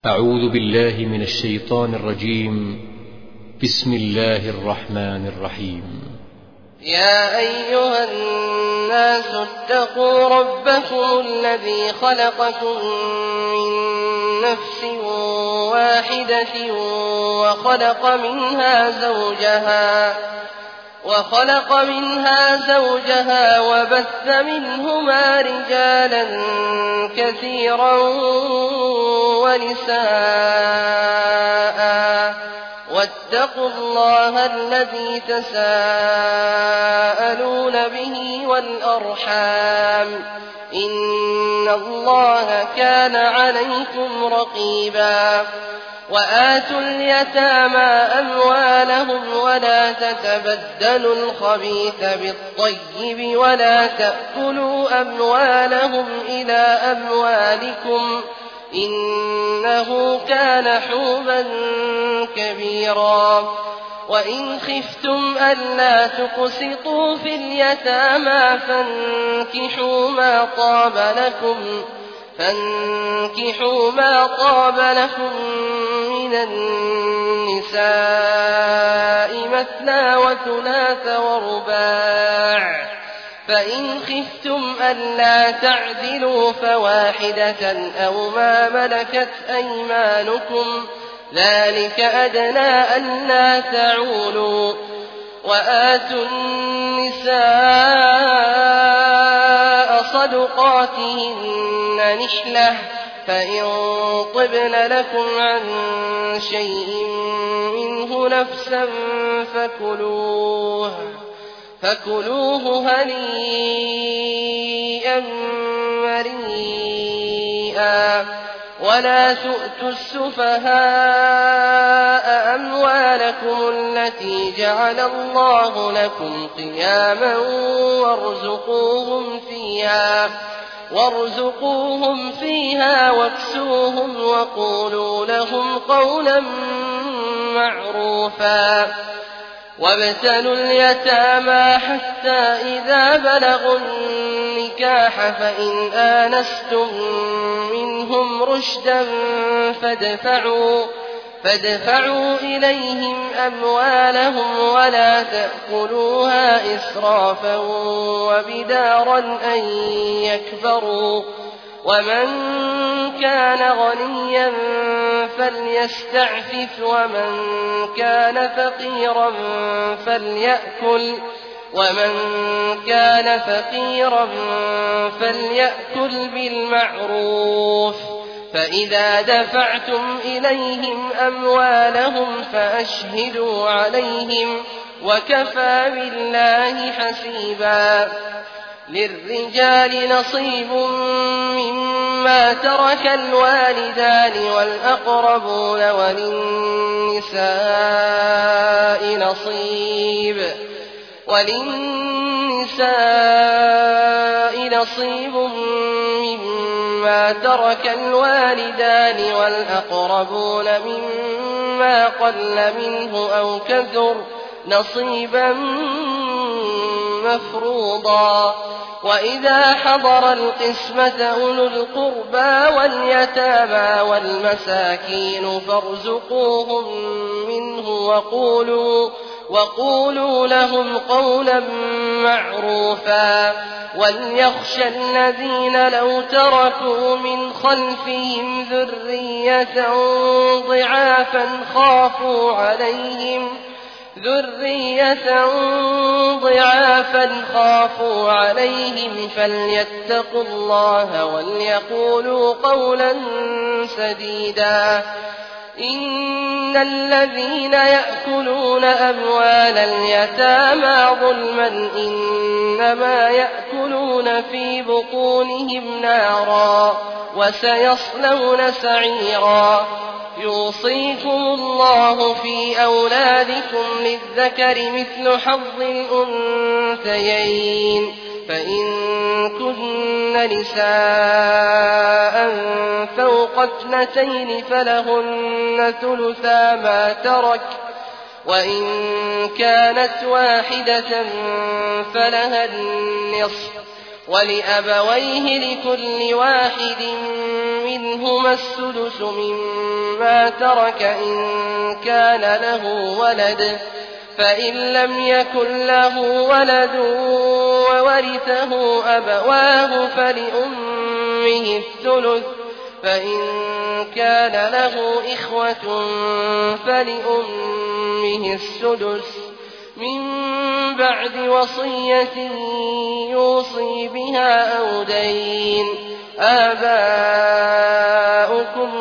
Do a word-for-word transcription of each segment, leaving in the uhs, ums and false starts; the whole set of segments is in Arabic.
أعوذ بالله من الشيطان الرجيم. بسم الله الرحمن الرحيم. يا أيها الناس اتقوا ربكم الذي خلقكم من نفس واحدة وخلق منها زوجها وخلق منها زوجها وبث منهما رجالا كثيرا ونساء، واتقوا الله الذي تساءلون به والأرحام، إن الله كان عليكم رقيبا. وآتوا اليتامى أموالهم ولا تتبدلوا الخبيث بالطيب ولا تأكلوا أموالهم إلى أموالكم إنه كان حوبا كبيرا. وإن خفتم ألا تقسطوا في اليتامى فانكحوا ما طاب لكم فانكحوا ما طاب لكم من النساء مثنى وثلاث ورباع، فإن خفتم ألا تعدلوا فواحدة أو ما ملكت أيمانكم ذلك أدنى ألا تعولوا. وآتوا النساء صدقاتهن نحلة، فإن طبن لكم عن شيء منه نفسا فكلوه فكلوه هنيئا مريئا. ولا تؤتوا السفهاء أموالكم التي جعل الله لكم قياما وارزقوهم فيها وارزقوهم فيها واكسوهم وقولوا لهم قولا معروفا. وابتلوا اليتامى حتى إذا بلغوا النكاح فإن آنستم منهم رشدا فادفعوا, فادفعوا إليهم أموالهم ولا تأكلوها إسرافا وبدارا أن يكبروا. ومن كان غنيا فليستعفف ومن كان فقيرا فليأكل ومن كان فقيرا فليأكل بالمعروف. فإذا دفعتم إليهم أموالهم فأشهدوا عليهم وكفى بالله حسيبا. للرجال نصيب مما ترك الوالدان والأقربون وللنساء نصيب وللنساء نصيب مما ترك الوالدان والأقربون مما قل منه أو كثر نصيبا مفروضا. وإذا حضر القسمة أولو القربى واليتامى والمساكين فارزقوهم منه وقولوا, وقولوا لهم قولا معروفا. وليخشى الذين لو تركوا من خلفهم ذرية ضعافا خافوا عليهم ذرية ضعافا خافوا عليهم فليتقوا الله وليقولوا قولا سديدا. إن الذين يأكلون أموال اليتامى ظلما إنما يأكلون في بطونهم نارا وسيصلون سعيرا. يوصيكم الله في أولادكم للذكر مثل حظ الأنثيين، فإن كن نساء فوق اثنتين فلهن ثلثا ما ترك، وإن كانت واحدة فلها النصف، ولأبويه لكل واحد منهما السدس مما ترك إن كان له ولد، فإن لم يكن له ولد وورثه أبواه فلأمه الثلث، فإن كان له إخوة فلأمه السدس من بعد وصية يوصي بها أو دين. آباؤكم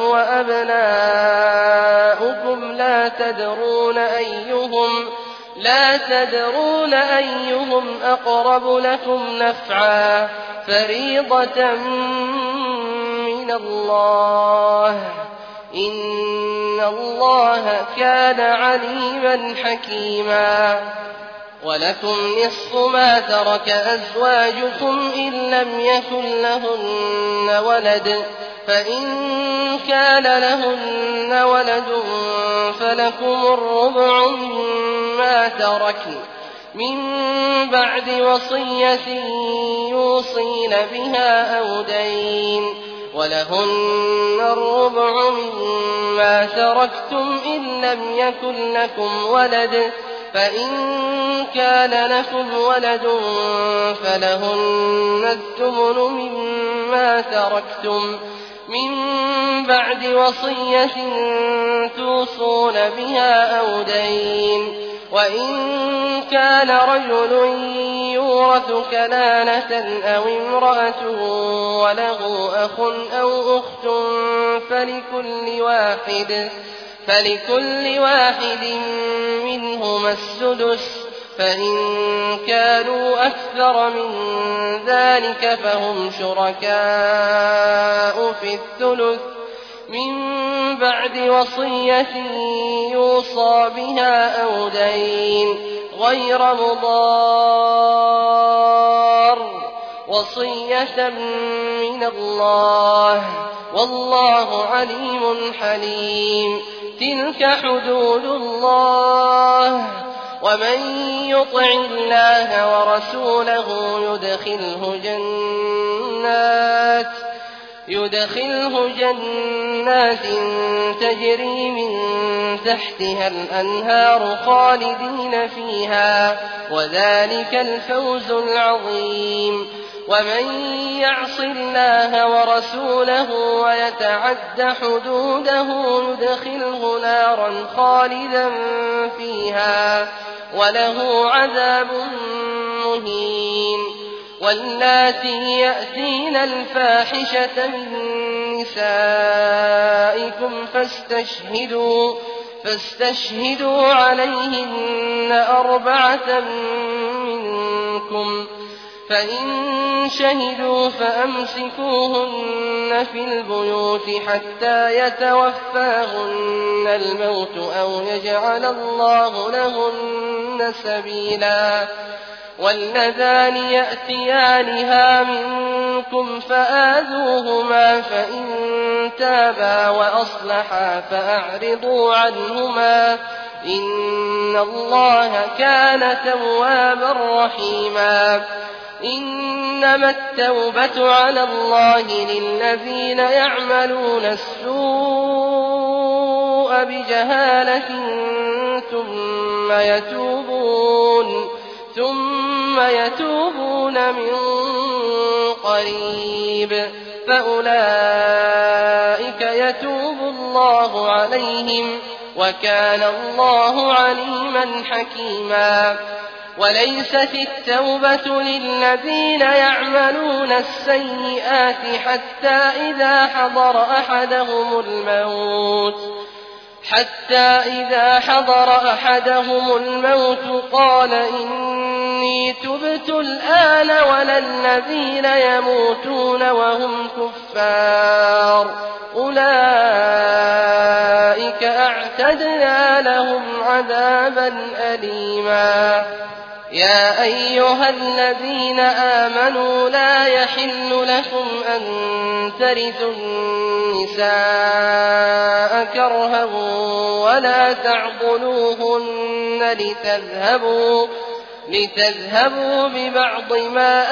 وأبناؤكم لا تدرون أيهم لا تدرون أيهم أقرب لكم نفعا، فريضة من الله، إن الله كان عليما حكيما. ولكم نصف ما ترك أزواجكم إن لم يكن لهن ولد، فإن كان لهن ولد فلكم الربع مما تركن من بعد وصية يوصين بها أو دين، ولهن الربع مما تركتم إن لم يكن لكم ولد، فإن كان لكم ولد فلهن الثمن مما تركتم من بعد وصية توصون بها أو دين. وإن كان رجل يورث كلالة أو امرأة وله أخ أو أخت فلكل واحد فلكل واحد منهما السدس، فإن كانوا أكثر من ذلك فهم شركاء في الثلث من بعد وصية يوصى بها أو دين غير مضار، وصية من الله، والله عليم حليم. تلك حدود الله، ومن يطع الله ورسوله يدخله جنات يدخله جنات تجري من تحتها الأنهار خالدين فيها، وذلك الفوز العظيم. ومن يعص الله ورسوله ويتعد حدوده يدخله نارا خالدا فيها وله عذاب مهين. واللاتي يأتين الفاحشة من نسائكم فاستشهدوا فاستشهدوا عليهن أربعة منكم، فإن شهدوا فأمسكوهن في البيوت حتى يتوفاهن الموت أو يجعل الله لهن سبيلا. واللذان يأتيانها منكم فآذوهما، فإن تابا وأصلحا فأعرضوا عنهما، إن الله كان توابا رحيما. إنما التوبة على الله للذين يعملون السوء بجهالة ثم يتوبون ثم يتوبون من قريب فأولئك يتوب الله عليهم، وكان الله عليما حكيما. وليست التوبة للذين يعملون السيئات حتى إذا حضر أحدهم الموت حتى إذا حضر أحدهم الموت قال إني تبت الآن، ولا الذين يموتون وهم كفار أولئك أعتدنا لهم عذابا أليما. يا أيها الذين آمنوا لا يحل لكم أن ترثوا النساء كرها ولا تعضلوهن لتذهبوا لتذهبوا ببعض ما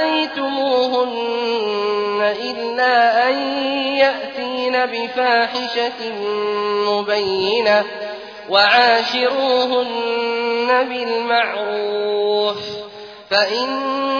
آتيتموهن إلا أن يأتين بفاحشة مبينة وعاشروهن بالمعروف فإن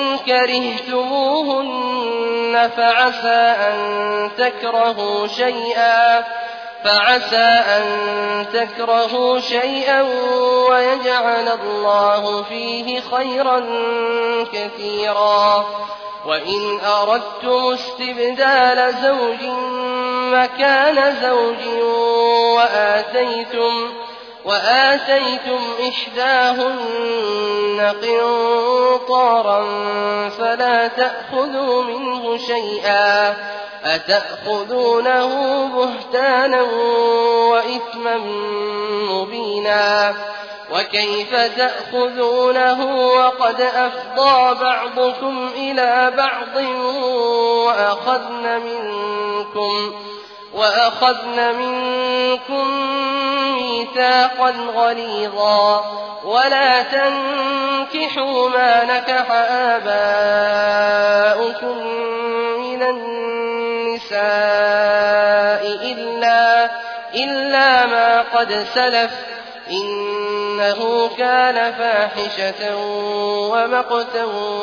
كرهتموهن فعسى أن تكرهوا شيئا فعسى أن تكرهوا شيئا ويجعل الله فيه خيرا كثيرا وإن أردتم استبدال زوج مكان زوج وآتيتم وآتيتم إحداهن قنطارا فلا تأخذوا منه شيئا أتأخذونه بهتانا وإثما مبينا وكيف تأخذونه وقد أفضى بعضكم إلى بعض وأخذن منكم وأخذن منكم ميثاقا غليظا ولا تنكحوا ما نكح آباؤكم من النساء إلا, إلا ما قد سلف إنه كان فاحشة ومقتا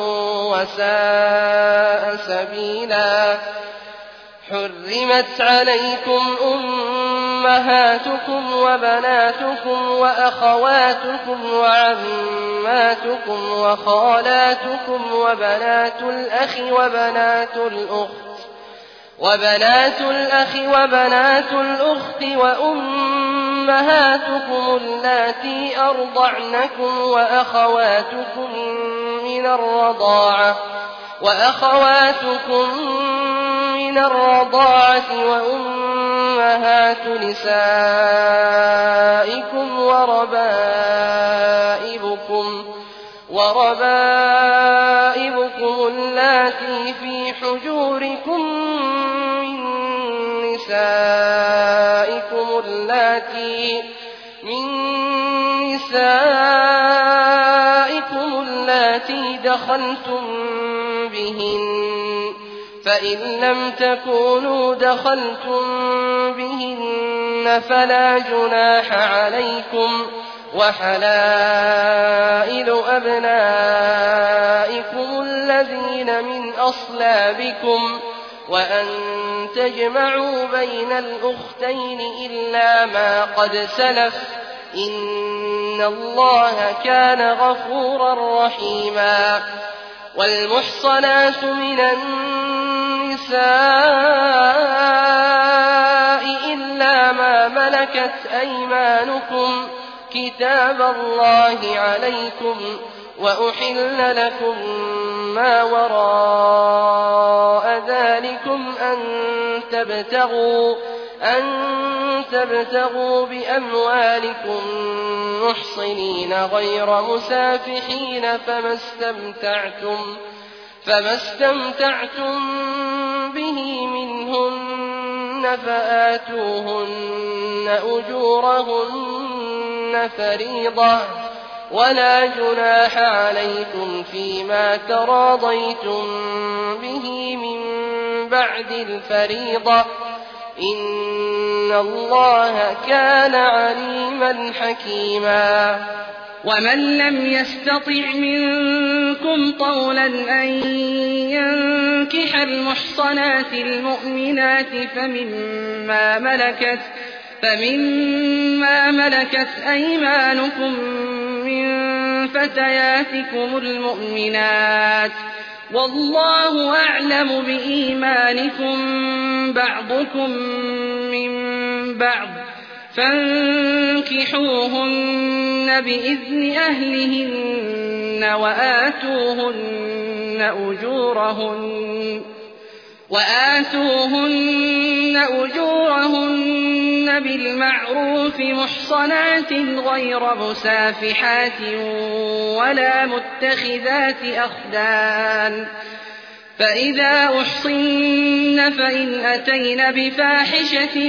وساء سبيلا حرمت عليكم أمهاتكم وبناتكم وأخواتكم وعماتكم وخالاتكم وبنات الأخ وبنات الأخت وبنات الأخ وبنات الأخت وأمهاتكم اللاتي أرضعنكم وأخواتكم من الرضاعة وأخواتكم من الرضاعة وأمهات نسائكم وربائبكم وربائبكم اللاتي في حجوركم من نسائكم اللاتي من نسائكم اللاتي دخلتم بهن فإن لم تكونوا دخلتم بهن فلا جناح عليكم وحلائل أبنائكم الذين من أصلابكم وأن تجمعوا بين الأختين إلا ما قد سلف إن الله كان غفورا رحيما والمحصنات من النساء إلا ما ملكت أيمانكم كتاب الله عليكم وأحل لكم ما وراء ذلكم أن تبتغوا أن تبتغوا بأموالكم محصنين غير مسافحين فما استمتعتم فما استمتعتم به منهن فآتوهن أجورهن فريضة ولا جناح عليكم فيما تراضيتم به من بعد الفريضة إن الله كان عليما حكيما ومن لم يستطع منكم طولا أن ينكح المحصنات المؤمنات فمما ملكت فمما ملكت أيمانكم من فتياتكم المؤمنات والله أعلم بإيمانكم بعضكم من بعض فانكحوهن بإذن أهلهن وآتوهن أجورهن وآتوهن أجورهن بالمعروف محصنات غير مسافحات ولا متخذات أخدان فإذا أحصن فإن أتين بفاحشة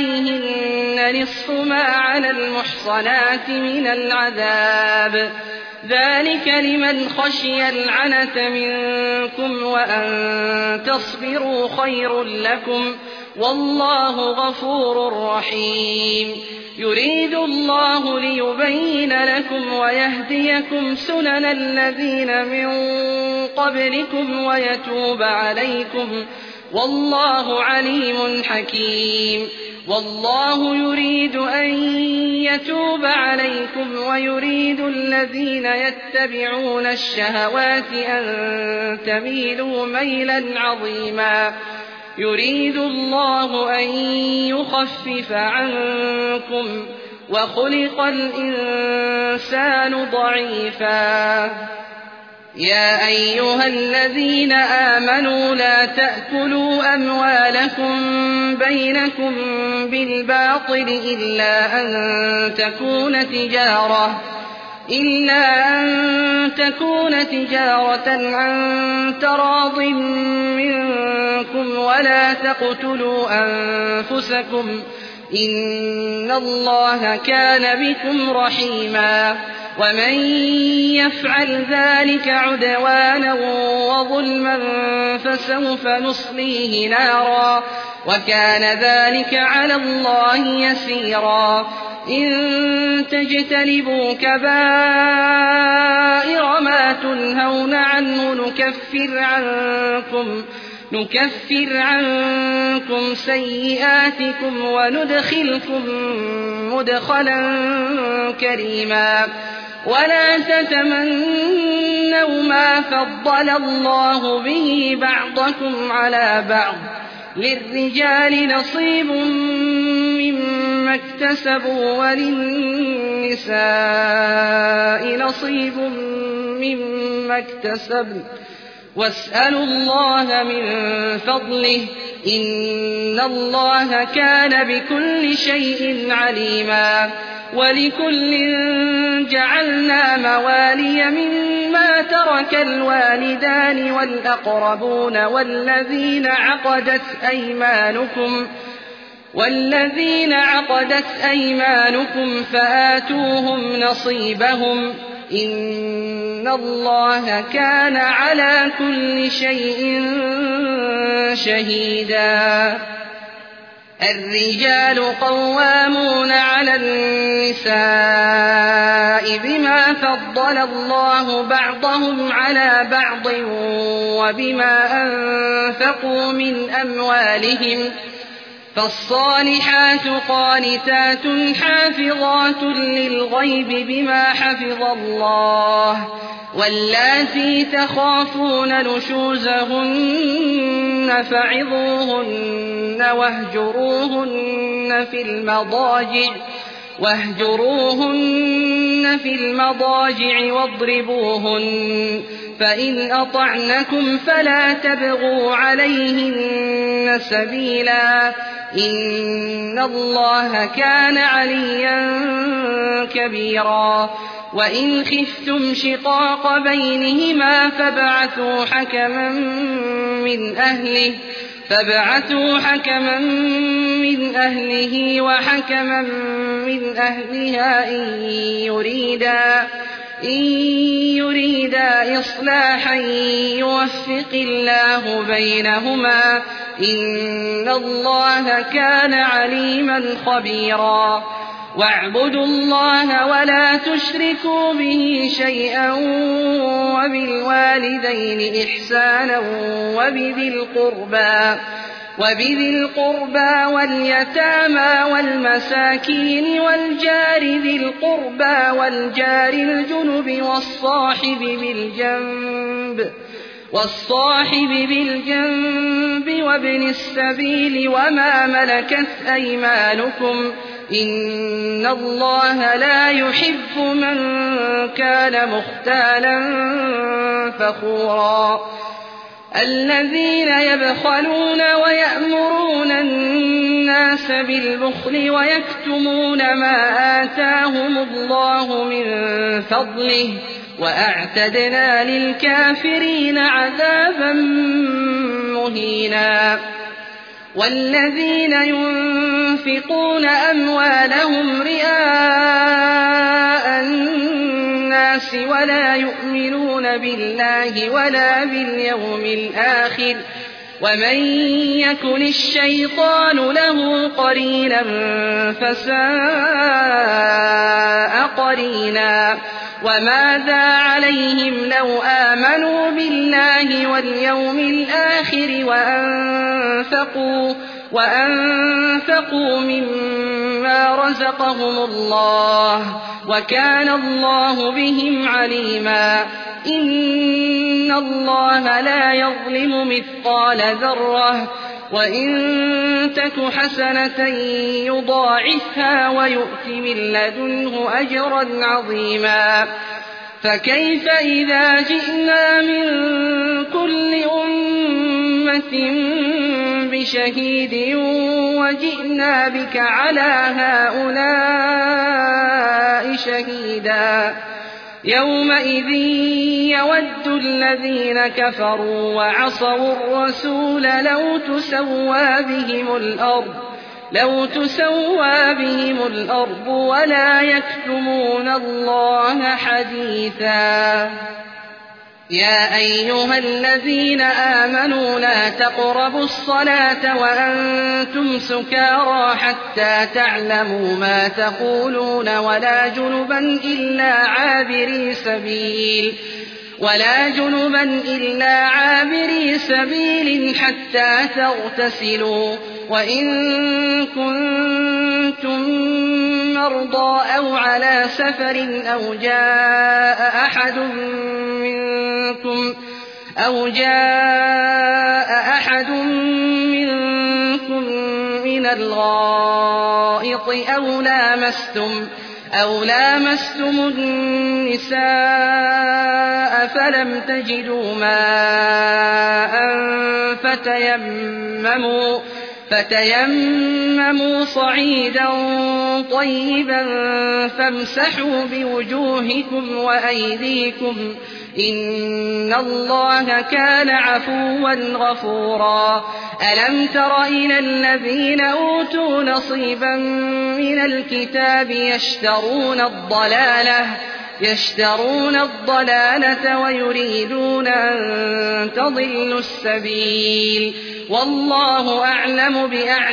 فعليهن نصف ما على المحصنات من العذاب ذلك لمن خشي العنة منكم وأن تصبروا خير لكم والله غفور رحيم يريد الله ليبين لكم ويهديكم سنن الذين من قبلكم ويتوب عليكم والله عليم حكيم والله يريد أن يتوب عليكم ويريد الذين يتبعون الشهوات أن تميلوا ميلا عظيما يريد الله أن يخفف عنكم وخلق الإنسان ضعيفا يا أيها الذين آمنوا لا تأكلوا أموالكم بينكم بالباطل إلا أن تكون تجارة إلا أن تكون تجارة عن تراض منكم ولا تقتلوا أنفسكم إن الله كان بكم رحيما ومن يفعل ذلك عدوانا وظلما فسوف نصليه نارا وكان ذلك على الله يسيرا إن تجتنبوا كبائر ما تنهون عنه نكفر عنكم نكفر عنكم سيئاتكم وندخلكم مدخلا كريما ولا تتمنوا ما فضل الله به بعضكم على بعض للرجال نصيب مما اكتسبوا وللنساء نصيب مما اكتسبن واسألوا الله من فضله إن الله كان بكل شيء عليما ولكل جعلنا موالي مما ترك الوالدان والأقربون والذين عقدت أيمانكم والذين عقدت أيمانكم فآتوهم نصيبهم إن الله كان على كل شيء شهيدا الرجال قوامون على النساء بما فضل الله بعضهم على بعض وبما أنفقوا من أموالهم فالصالحات قانتات حافظات للغيب بما حفظ الله واللاتي تخافون نشوزهن فعظوهن واهجروهن في المضاجع واهجروهن في المضاجع واضربوهن فإن أطعنكم فلا تبغوا عليهن سبيلا إن الله كان عليا كبيرا وإن خفتم شقاق بينهما فابعثوا حكما من أهله فابعثوا حكما من أهله وحكما من أهلها إن يريدا إن يريدا إصلاحا يوفق الله بينهما إن الله كان عليما خبيرا واعبدوا الله ولا تشركوا به شيئا وبالوالدين إحسانا وبذي القربى وبذي القربى واليتامى والمساكين والجار ذي القربى والجار الجنب والصاحب بالجنب والصاحب بالجنب وابن السبيل وما ملكت أيمانكم إن الله لا يحب من كان مختالا فخورا الذين يبخلون ويأمرون الناس بالبخل ويكتمون ما آتاهم الله من فضله وأعتدنا للكافرين عذابا مهينا والذين ينفقون أموالهم رئاء الناس ولا يؤمنون بالله ولا باليوم الآخر ومن يكن الشيطان له قرينا فساء قرينا وماذا عليهم لو آمنوا بالله واليوم الآخر وأنفقوا, وأنفقوا مما رزقهم الله وكان الله بهم عليما إن الله لا يظلم مثقال ذرة وإن تك حسنة يضاعفها ويؤت من لدنه أجرا عظيما فكيف إذا جئنا من كل أمة بشهيد وجئنا بك على هؤلاء شهيدا يومئذ يود الذين كفروا وعصوا الرسول لو تسوى بهم الأرض لو تسوى بهم الأرض ولا يكتمون الله حديثا يا أيها الذين آمنوا لا تقربوا الصلاة وأنتم سكارى حتى تعلموا ما تقولون ولا جنبا إلا عابري سبيل ولا جنبا إلا عابري سبيل حتى تغتسلوا وإن كنتم مرضى أو على سفر أو جاء أحد منكم أو جاء أحد منكم من الغائط أو لامستم أو لامستم النساء فلم تجدوا ماء فتيمموا فتيمموا صعيدا طيبا فامسحوا بوجوهكم وأيديكم إن الله كان عفوا غفورا ألم تر إلى الذين أوتوا نصيبا من الكتاب يشترون الضلالة يشترون الضلالة ويريدون أن تضلوا السبيل والله أعلم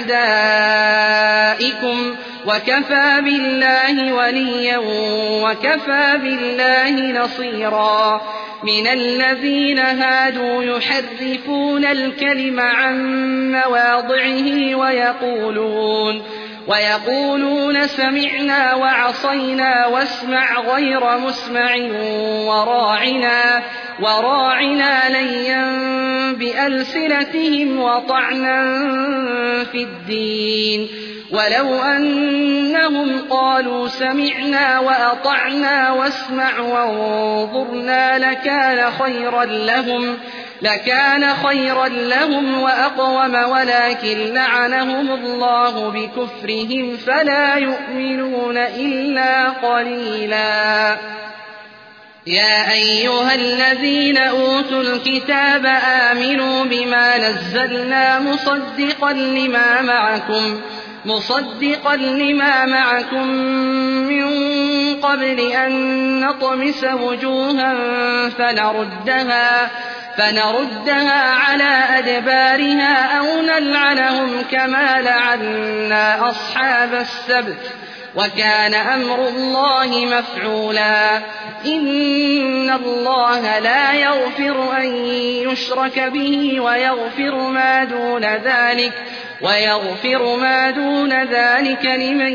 بأعدائكم وكفى بالله وليا وكفى بالله نصيرا من الذين هادوا يحرفون الكلم عن مواضعه ويقولون ويقولون سمعنا وعصينا واسمع غير مسمع وراعنا وراعنا ليا بألسنتهم وطعنا في الدين ولو أنهم قالوا سمعنا وأطعنا واسمع وانظرنا لكان خيرا لهم لكان خيرا لهم وأقوم ولكن لعنهم الله بكفرهم فلا يؤمنون إلا قليلا يا أيها الذين أوتوا الكتاب آمنوا بما نزلنا مصدقا لما معكم مصدقا لما معكم من قبل أن نطمس وجوها فنردها فنردها على أدبارها أو نلعنهم كما لعنا أصحاب السبت وكان أمر الله مفعولا إن الله لا يغفر أن يشرك به ويغفر ما دون ذلك ويغفر ما دون ذلك لمن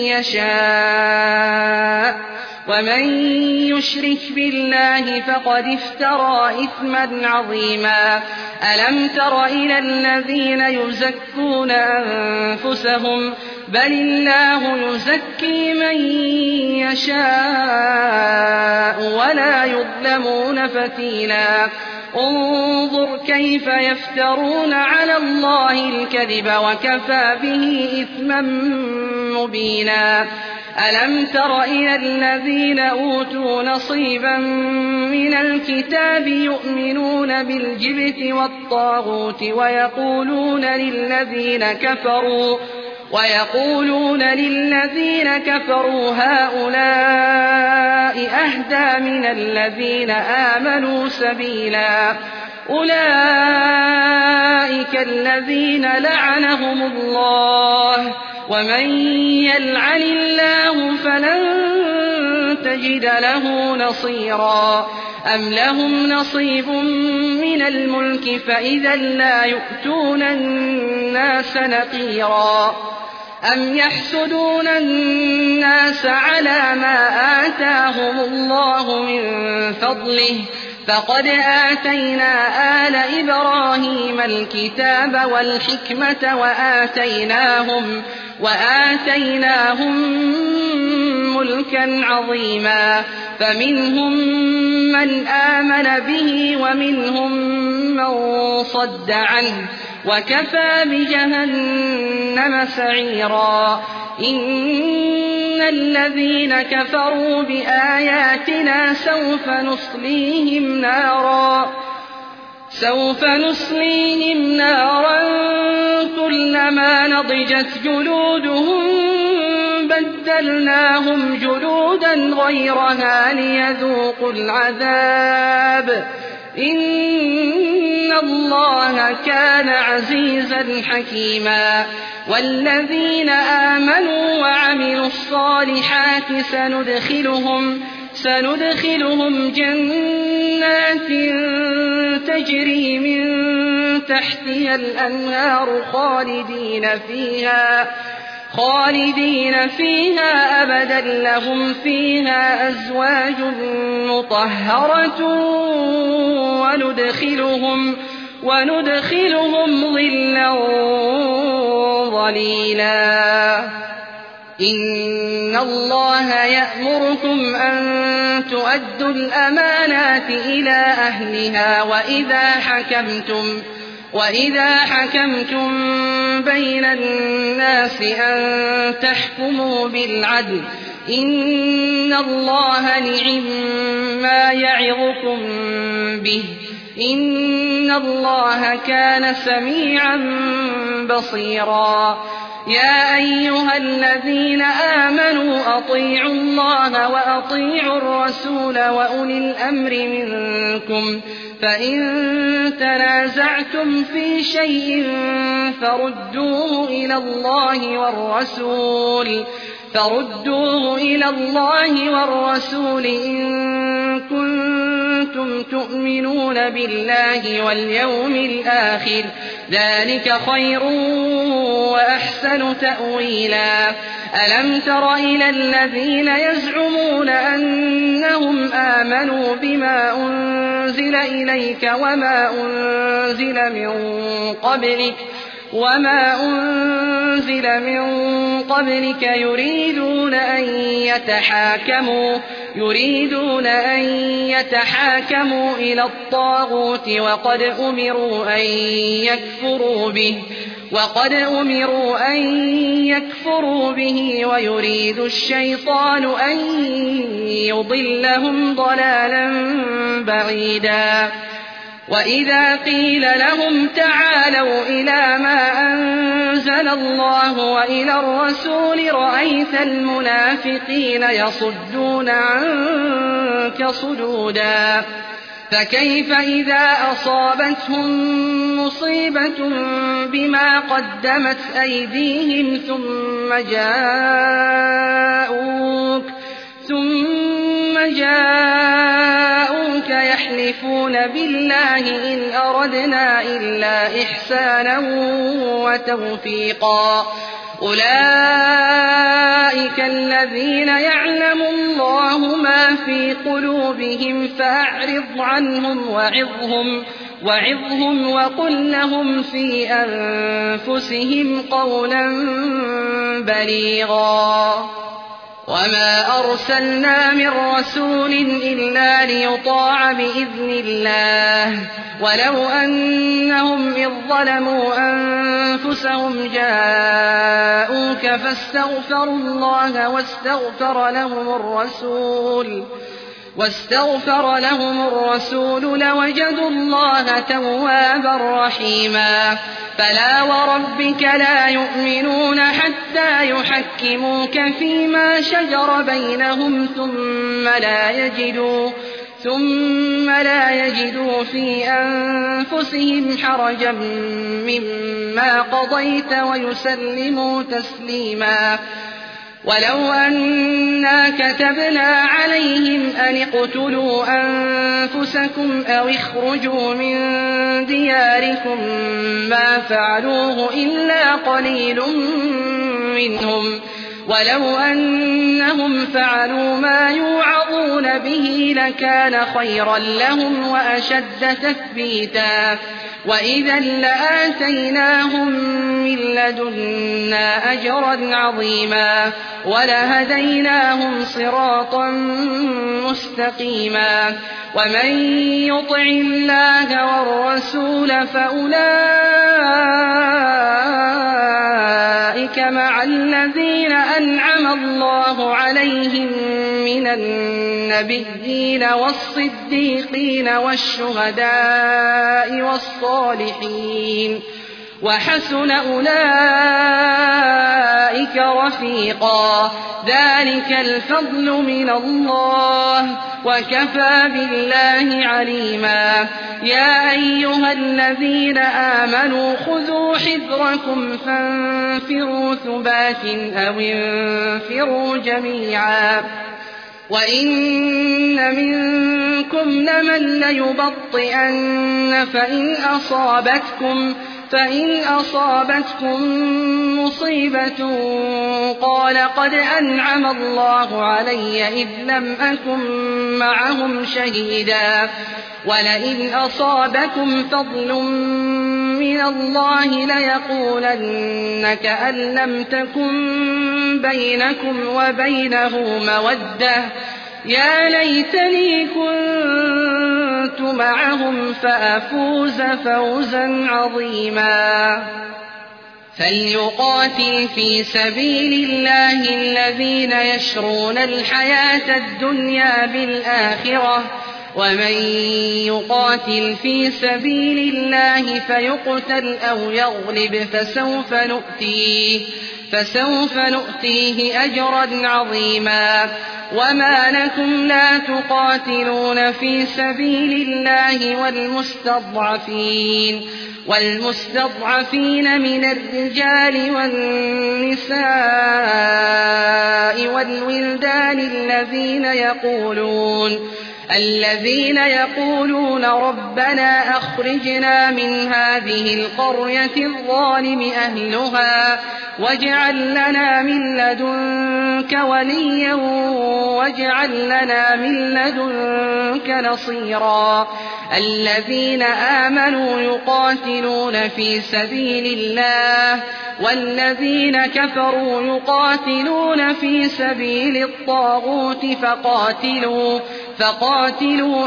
يشاء ومن يشرك بالله فقد افترى إثما عظيما ألم تر إلى الذين يزكون أنفسهم بل الله يزكي من يشاء ولا يظلمون فتيلا انظر كيف يفترون على الله الكذب وكفى به إثما مبينا ألم تر إلى الذين أوتوا نصيبا من الكتاب يؤمنون بالجبت والطاغوت ويقولون للذين كفروا ويقولون للذين كفروا هؤلاء أهدى من الذين آمنوا سبيلا أولئك الذين لعنهم الله ومن يلعن الله فلن تجد له نصيرا أم لهم نصيب من الملك فإذا لا يؤتون الناس نقيرا أم يحسدون الناس على ما آتاهم الله من فضله فقد آتينا آل إبراهيم الكتاب والحكمة وآتيناهم, وآتيناهم ملكا عظيما فمنهم من آمن به ومنهم من صد عنه وكفى بجهنم سعيرا إن الذين كفروا بآياتنا سوف نصليهم نارا سوف نصليهم نارا كلما نضجت جلودهم بدلناهم جلودا غيرها ليذوقوا العذاب إن الله كان عزيزا حكيما والذين آمنوا وعملوا الصالحات سندخلهم سندخلهم جنات تجري من تحتها الأنهار خالدين فيها خالدين فيها أبدا لهم فيها أزواج مطهرة وندخلهم وندخلهم ظلا ظليلا إن الله يأمركم أن تؤدوا الأمانات إلى أهلها وإذا حكمتم وإذا حكمتم بين الناس أن تحكموا بالعدل إن الله نعم ما يعظكم به إن الله كان سميعا بصيرا يا أيها الذين آمنوا أطيعوا الله وأطيعوا الرسول وأولي الأمر منكم فإن تنازعتم في شيء فردوه إلى الله والرسول فردوه إلى الله والرسول إن كنتم تؤمنون بالله واليوم الآخر ذلك خير وأحسن تأويلا ألم تر إلى الذين يزعمون أنهم آمنوا بما أنزل إليك وما أنزل من قبلك وما أنزل من قبلك يريدون أن يتحاكموا يريدون أن يتحاكموا إلى الطاغوت وقد أمروا أن يكفروا به وقد أمروا أن يكفروا به ويريد الشيطان أن يضلهم ضلالا بعيدا وإذا قيل لهم تعالوا إلى ما أنزل الله وإلى الرسول رأيت المنافقين يصدون عنك صدودا فكيف إذا أصابتهم مصيبة بما قدمت أيديهم ثم جاءوك ثم جاءوك يحلفون بالله إن أردنا إلا إحسانا وتوفيقا أولئك الذين يعلم الله ما في قلوبهم فأعرض عنهم وعظهم وعظهم وقل لهم في أنفسهم قولا بليغا وما أرسلنا من رسول إلا ليطاع بإذن الله ولو أنهم إذ ظلموا أنفسهم جاءوك فاستغفروا الله واستغفر لهم الرسول واستغفر لهم الرسول لوجدوا الله توابا رحيما. فلا وربك لا يؤمنون حتى يحكموك فيما شجر بينهم ثم لا يجدوا ثم لا يجدوا في أنفسهم حرجا مما قضيت ويسلموا تسليما. ولو أنا كتبنا عليهم أن اقتلوا أنفسكم أو اخرجوا من دياركم ما فعلوه إلا قليل منهم، ولو أنهم فعلوا ما يوعظون به لكان خيرا لهم وأشد تثبيتا، وإذا لآتيناهم من لدنا أجرا عظيما ولهديناهم صراطا مستقيما. ومن يطع الله والرسول فأولئك مع الذين أنعم الله عليهم من النبيين والصديقين والشهداء والصالحين، وحسن أولئك رفيقا. ذلك الفضل من الله وكفى بالله عليما. يا أيها الذين آمنوا خذوا حذركم فانفروا ثبات أو انفروا جميعا. وإن منكم لمن ليبطئن فإن أصابتكم فإن أصابتكم مصيبة قال قد أنعم الله علي إذ لم أكن معهم شهيدا، ولئن أصابكم فضل من الله ليقولن كأن لم تكن بينكم وبينه مودة يا ليتني كنت معهم فأفوز فوزا عظيما. فليقاتل في سبيل الله الذين يشرون الحياة الدنيا بالآخرة، ومن يقاتل في سبيل الله فيقتل أو يغلب فسوف نؤتيه, فسوف نؤتيه أجرا عظيما. وما لكم لا تقاتلون في سبيل الله والمستضعفين والمستضعفين من الرجال والنساء والولدان الذين يقولون الذين يقولون ربنا أخرجنا من هذه القرية الظالم أهلها واجعل لنا من لدنك وليا واجعل لنا من لدنك نصيرا. الذين آمنوا يقاتلون في سبيل الله والذين كفروا يقاتلون في سبيل الطاغوت فقاتلوا فقاتلوا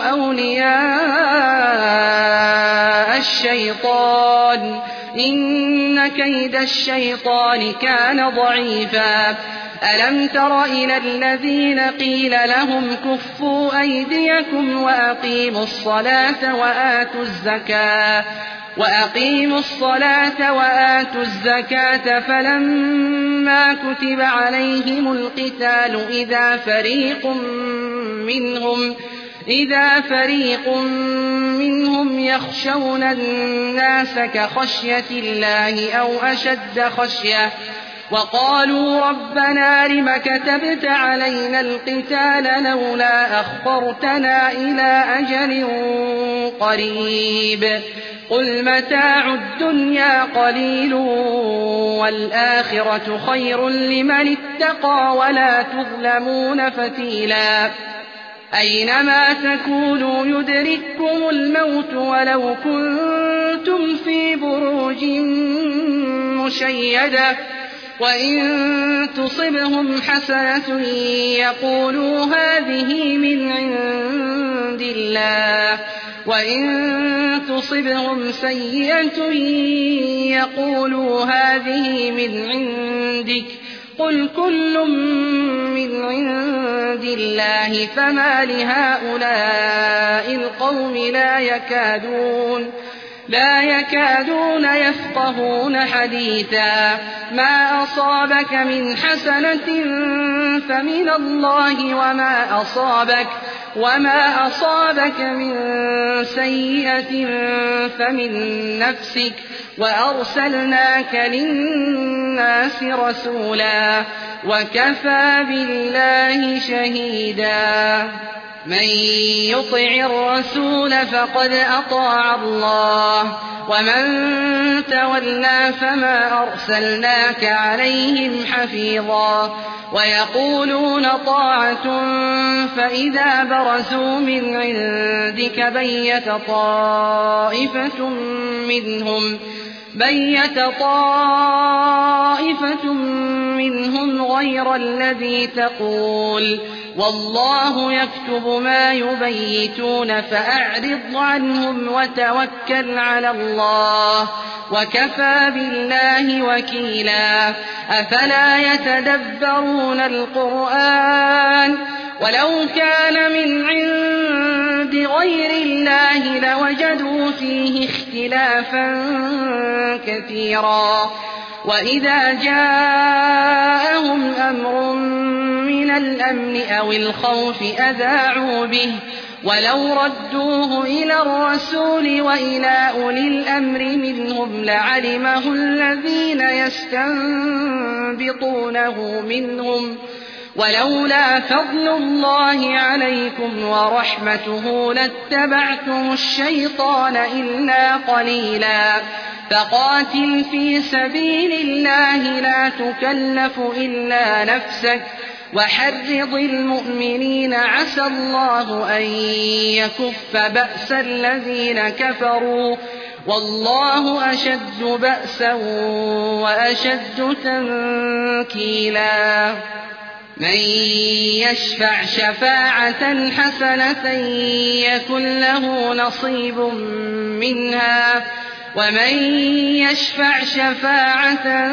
أولياء الشيطان إن كيد الشيطان كان ضعيفا. ألم تر إلى الذين قيل لهم كفوا أيديكم وأقيموا الصلاة وآتوا الزكاة وأقيموا الصلاة وآتوا الزكاة فلما كتب عليهم القتال إذا فريق منهم إذا فريق منهم يخشون الناس كخشية الله أو أشد خشية وقالوا ربنا لم كتبت علينا القتال لولا أخرتنا إلى أجل قريب قل متاع الدنيا قليل والآخرة خير لمن اتقى ولا تظلمون فتيلا. أينما تكونوا يدرككم الموت ولو كنتم في بروج مشيدة وإن تصبهم حسنة يقولوا هذه من عند الله وإن تصبهم سيئة يقولوا هذه من عندك قل كل من عند الله فما لهؤلاء القوم لا يكادون لا يكادون يفقهون حديثا ما أصابك من حسنة فمن الله وما أصابك وما أصابك من سيئة فمن نفسك وأرسلناك للناس رسولا وكفى بالله شهيدا من يطع الرسول فقد أطاع الله ومن تولى فما أرسلناك عليهم حفيظا ويقولون طاعة فإذا برزوا من عندك بيت طائفة منهم بيت طائفة منهم غير الذي تقول والله يكتب ما يبيتون فأعرض عنهم وتوكل على الله وكفى بالله وكيلا أفلا يتدبرون القرآن ولو كان من عند غير الله لوجدوا فيه اختلافا كثيرا وإذا جاءهم أمر من الأمن أو الخوف أذاعوا به ولو ردوه إلى الرسول وإلى أولي الأمر منهم لعلمه الذين يستنبطونه منهم ولولا فضل الله عليكم ورحمته لاتبعتم الشيطان إلا قليلا فقاتل في سبيل الله لا تكلف إلا نفسك وحرض المؤمنين عسى الله أن يكف بأس الذين كفروا والله أشد بأسا وأشد تنكيلا من يشفع شفاعة حسنة يكن له نصيب منها ومن يشفع شفاعة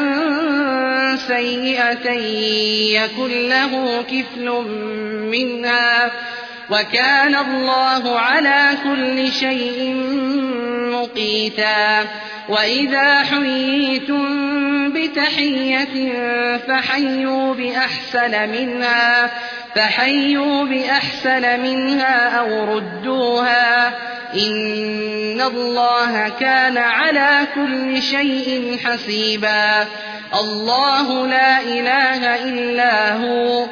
سيئة يكن له كفل منها وكان الله على كل شيء مقيتا وإذا حييتم بتحية فحيوا بأحسن منها فحيوا بأحسن منها أو ردوها إن الله كان على كل شيء حسيبا الله لا إله إلا هو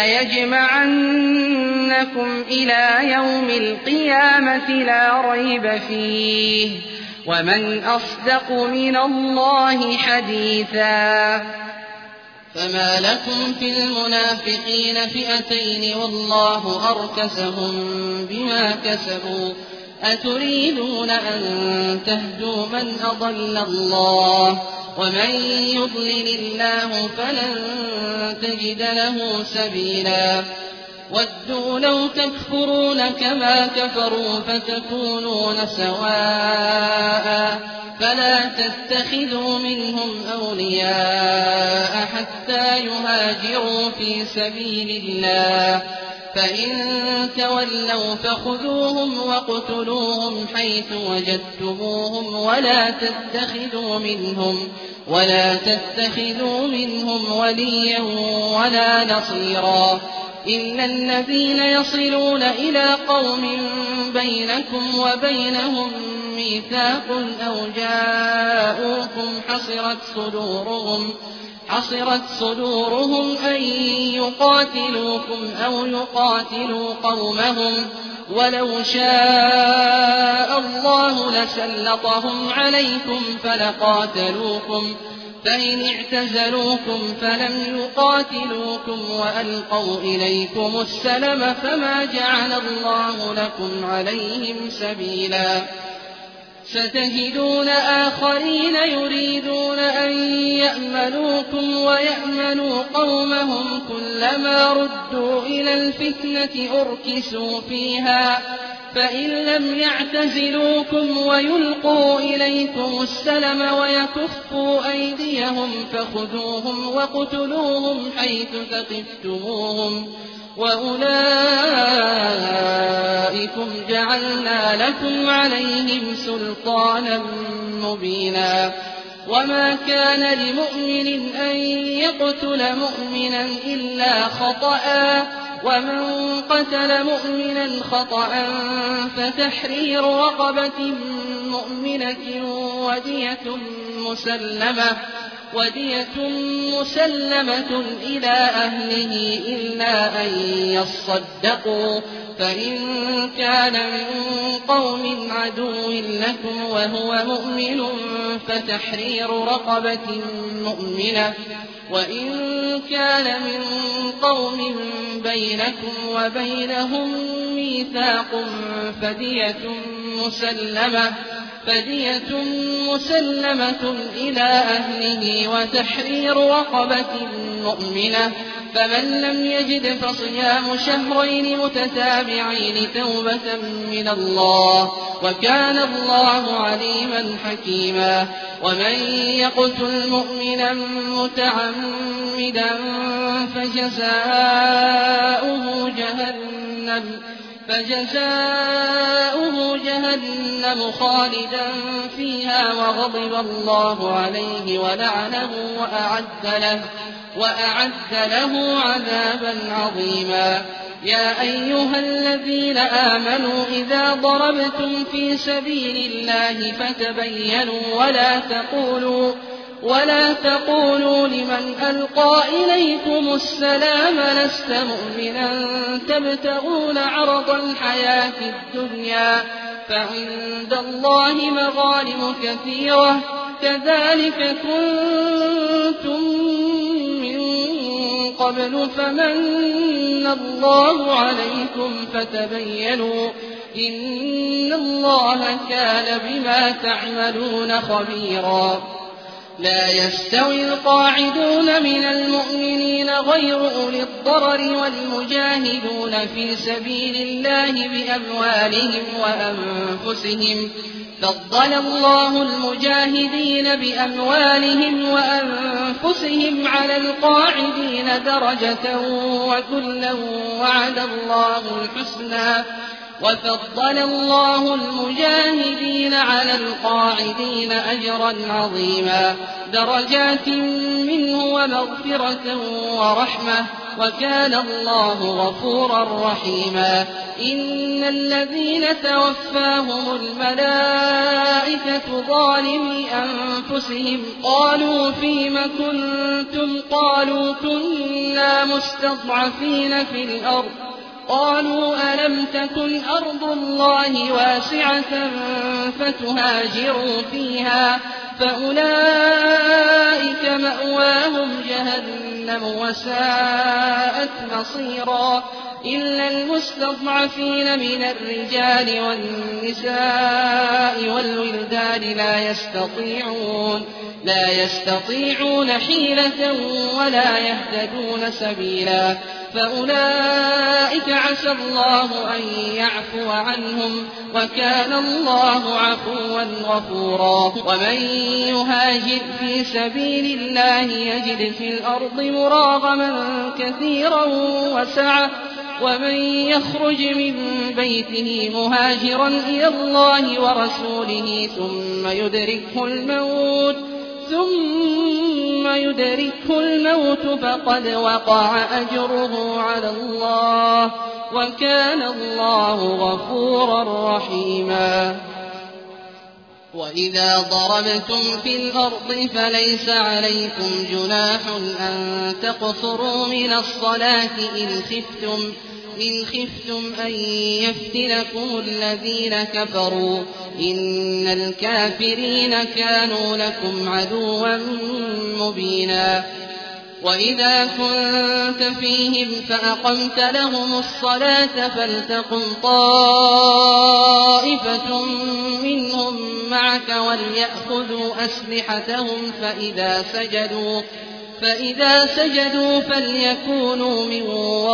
ليجمعنكم إلى يوم القيامة لا ريب فيه ومن أصدق من الله حديثا فما لكم في المنافقين فئتين والله أركسهم بما كسبوا أتريدون أن تهدوا من أضل الله ومن يضلل الله فلن تجد له سبيلا ودوا لو تكفرون كما كفروا فتكونون سواء فلا تتخذوا منهم أولياء حتى يهاجروا في سبيل الله فإن تولوا فخذوهم واقتلوهم حيث وجدتموهم ولا تتخذوا منهم ولا تتخذوا منهم وليا ولا نصيرا إلا الذين يصلون إلى قوم بينكم وبينهم ميثاق أو جاءوكم حصرت صدورهم حصرت صدورهم أن يقاتلوكم أو يقاتلوا قومهم ولو شاء الله لسلطهم عليكم فلقاتلوكم فإن اعتزلوكم فلم يقاتلوكم وألقوا إليكم السلم فما جعل الله لكم عليهم سبيلا ستجدون آخرين يريدون أن يأمنوكم ويأمنوا قومهم كلما ردوا إلى الفتنة أركسوا فيها فإن لم يعتزلوكم ويلقوا إليكم السلم ويكفوا أيديهم فخذوهم وقتلوهم حيث ثقفتموهم وأولئكم جعلنا لكم عليهم سلطانا مبينا وما كان لمؤمن أن يقتل مؤمنا إلا خطأ ومن قتل مؤمنا خطأ فتحرير رقبة مؤمنة ودية مسلمة ودية مسلمة إلى أهله إلا أن يصدقوا فإن كان من قوم عدو لكم وهو مؤمن فتحرير رقبة مؤمنة وإن كان من قوم بينكم وبينهم ميثاق فدية مسلمة فدية مسلمة إلى أهله وتحرير رقبة مؤمنة فمن لم يجد فصيام شهرين متتابعين توبة من الله وكان الله عليما حكيما ومن يقتل مؤمنا متعمدا فجزاؤه جهنم فجزاؤه جهنم خالدا فيها وغضب الله عليه ولعنه وأعد له, وأعد له عذابا عظيما يا أيها الذين آمنوا إذا ضربتم في سبيل الله فتبينوا ولا تقولوا ولا تقولوا لمن ألقى إليكم السلام لست مؤمنا تبتغون عرض الحياة الدنيا فعند الله مغانم كثيرة كذلك كنتم من قبل فمن الله عليكم فتبينوا إن الله كان بما تعملون خبيرا لا يستوي القاعدون من المؤمنين غير أولي الضرر والمجاهدون في سبيل الله بأموالهم وأنفسهم فضل الله المجاهدين بأموالهم وأنفسهم على القاعدين درجة وكلا وعد الله الحسنى وفضل الله المجاهدين على القاعدين أجرا عظيما درجات منه ومغفرة ورحمة وكان الله غفورا رحيما إن الذين توفاهم الملائكة ظالمي أنفسهم قالوا فيم كنتم قالوا كنا مستضعفين في الأرض قالوا ألم تكن أرض الله واسعة فتهاجروا فيها فأولئك مأواهم جهنم وساءت مصيرا إلا المستضعفين من الرجال والنساء والولدان لا يستطيعون لا يستطيعون حيلة ولا يهتدون سبيلا فأولئك عسى الله أن يعفو عنهم وكان الله عفوا غفورا ومن يهاجر في سبيل الله يجد في الأرض مراغما كثيرا وسعة ومن يخرج من بيته مهاجرا إلى الله ورسوله ثم يدركه الموت ثم يدركه الموت فقد وقع أجره على الله وكان الله غفورا رحيما وإذا ضربتم في الأرض فليس عليكم جناح أن تقصروا من الصلاة إن خفتم إن خفتم أن يفتنكم الذين كفروا إن الكافرين كانوا لكم عدوا مبينا وإذا كنت فيهم فأقمت لهم الصلاة فلتقم طائفة منهم معك وليأخذوا أسلحتهم فإذا سجدوا فإذا سجدوا فليكونوا من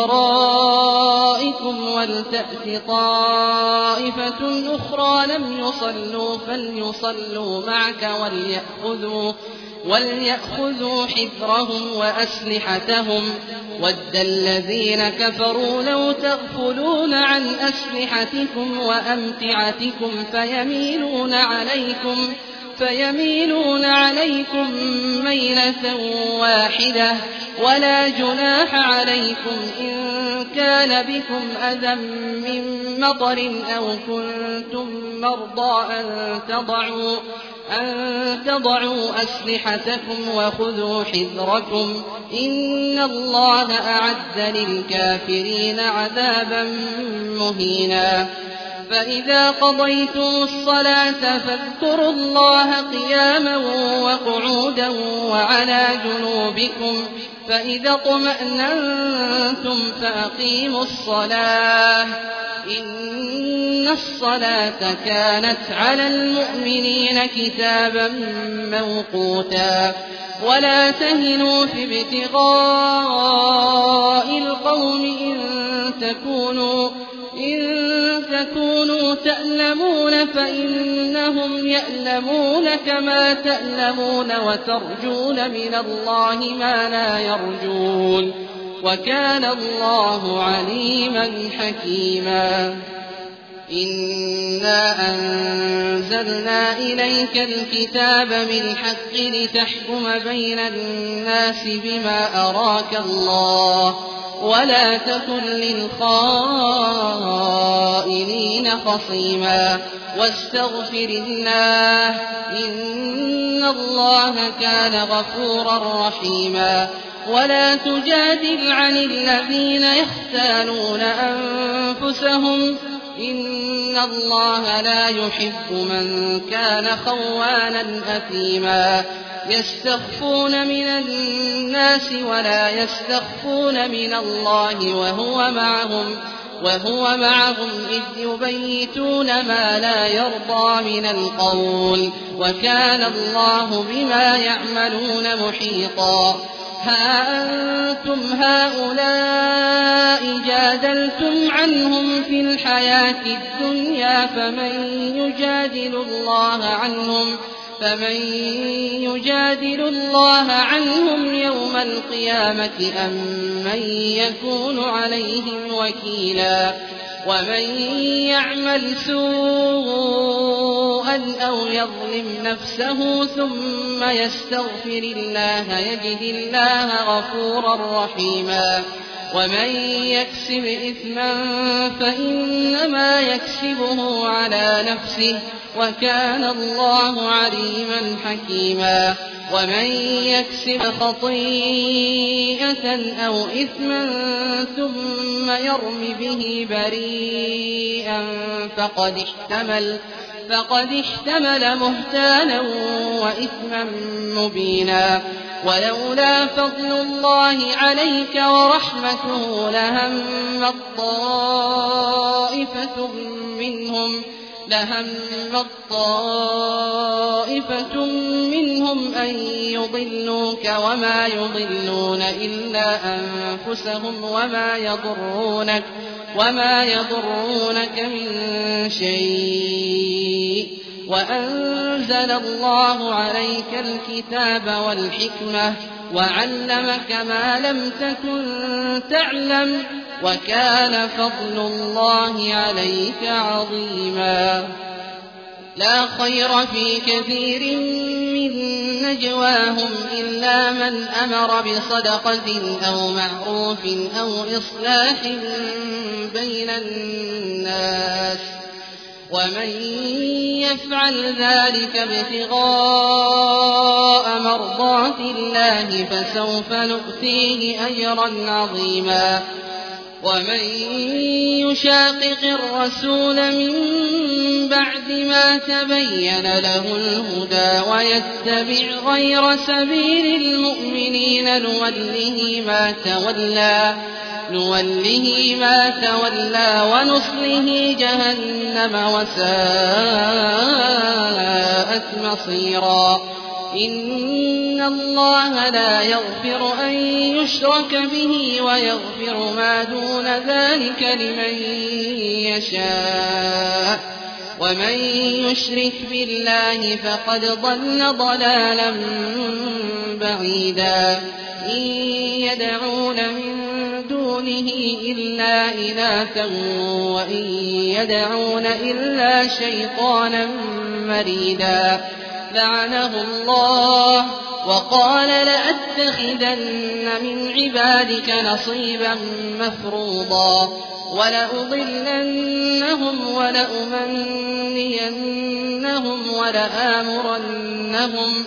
ورائكم ولتأت طائفة أخرى لم يصلوا فليصلوا معك وليأخذوا, وليأخذوا حذرهم وأسلحتهم ود الذين كفروا لو تغفلون عن أسلحتكم وأمتعتكم فيميلون عليكم فيميلون عليكم ميلة واحدة ولا جناح عليكم إن كان بكم أذى من مطر أو كنتم مرضى أن تضعوا, أن تضعوا أسلحتكم وخذوا حذركم إن الله أعد للكافرين عذابا مهينا. فإذا قضيتم الصلاة فاذكروا الله قياما وقعودا وعلى جنوبكم فإذا اطمأننتم فأقيموا الصلاة إن الصلاة كانت على المؤمنين كتابا موقوتا. ولا تهنوا في ابتغاء القوم إن تكونوا إن تكونوا تألمون فإنهم يألمون كما تألمون وترجون من الله ما لا يرجون وكان الله عليما حكيما. إنا أنزلنا إليك الكتاب بالحق لتحكم بين الناس بما أراك الله ولا تكن للخائنين خصيما واستغفر الله إن الله كان غفورا رحيما. ولا تجادل عن الذين يختانون أنفسهم إن الله لا يحب من كان خوانا أثيما. يستخفون من الناس ولا يستخفون من الله وهو معهم وهو معهم إذ يبيتون ما لا يرضى من القول وكان الله بما يعملون محيطا. ها أنتم هؤلاء جادلتم عنهم في الحياة الدنيا فمن يجادل الله عنهم فمن يجادل الله عنهم يوم القيامة أم من يكون عليهم وكيلا. ومن يعمل سوءا أو يظلم نفسه ثم يستغفر الله يجد الله غفورا رحيما. ومن يكسب إثما فإنما يكسبه على نفسه وكان الله عليما حكيما. ومن يكسب خطيئة أو إثما ثم يرم به بريئا فقد احتمل فقد احتمل بهتانا وإثما مبينا. ولولا فضل الله عليك ورحمته لهمت طائفة منهم لهمت طائفة منهم أن يضلوك وما يضلون إلا أنفسهم وما يضرونك وما يضرونك من شيء. وأنزل الله عليك الكتاب والحكمة وعلمك ما لم تكن تعلم وكان فضل الله عليك عظيما. لا خير في كثير من نجواهم إلا من أمر بصدقة أو معروف أو إصلاح بين الناس ومن يفعل ذلك ابتغاء مرضات الله فسوف نؤتيه أجرا عظيما. ومن يشاقق الرسول من بعد ما تبين له الهدى ويتبع غير سبيل المؤمنين نوله ما تولى نوله ما تولى ونصله جهنم وساءت مصيرا. إن الله لا يغفر أن يشرك به ويغفر ما دون ذلك لمن يشاء ومن يشرك بالله فقد ضل ضلالا بعيدا إن يدعون من دونه إلا إناثا وإن يدعون إلا شيطانا مريدا لعنه الله وقال لأتخذن من عبادك نصيبا مفروضا ولأضلنهم ولأمنينهم ولآمرنهم